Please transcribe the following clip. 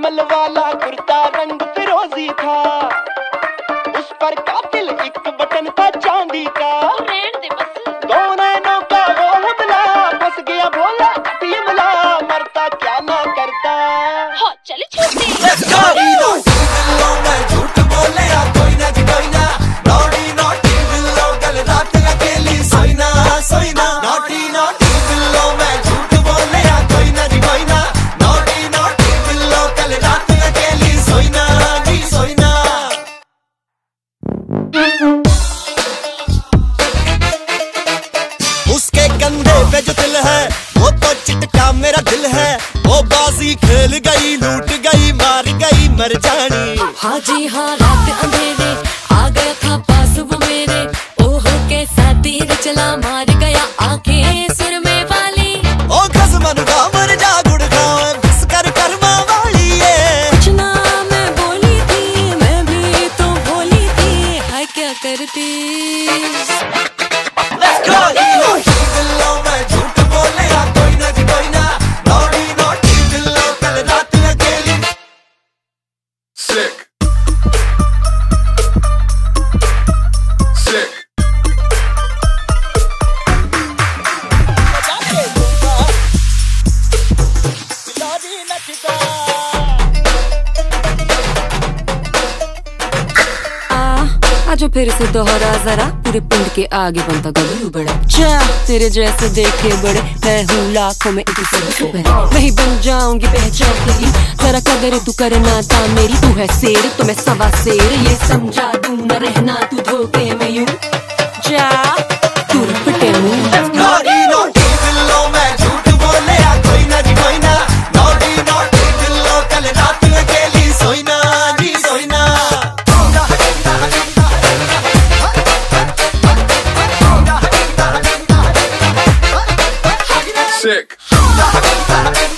मलमल वाला कुर्ता रंग फिरोजी था, उस पर कातिल एक बटन था चांदी का। दो नैनों का वो हमला, फंस गया भोला तीमला, मरता क्या ना करता। हाँ चल छूटी। झूठ बोले कोई ना कोई ना, नौटी नौटी बिल्लो कल रात अकेली सोईना सोईना। नौटी नौटी बिल्लो मैं झूठ बोले कोई ना कोई ना, नौटी नौटी बिल्लो कल रात अकेली सोईना जी सोईना। उसके कंधे पे जो दिल है वो तो चिटका मेरा दिल है, वो बाजी खेल गई लूट गई मार गई मर जानी। हाँ जी हाँ रात अंधेरे आ गया था पास वो मेरे, ओहो कैसा तीर चला मार गया आंखें सुर में वाली। ओ कसमन का मर जा गुड़ खाओ बस कर कर्मा वाली है। कुछ ना मैं बोली थी, मैं भी तो भोली थी, है क्या करती। आजो फिर से दोहरा जरा, पूरे पिंड के आगे बनता गबरू बड़ा। जा तेरे जैसे देखे बड़े, मैं हूँ लाखों में एक से वही बन जाऊंगी पहचान तेरी। जरा कदर तू करना था मेरी, तू है शेर तो मैं सवा शेर, ये समझा दूं न रहना तू धोखे में यूं। जा तू रपटे मुंह। Sick.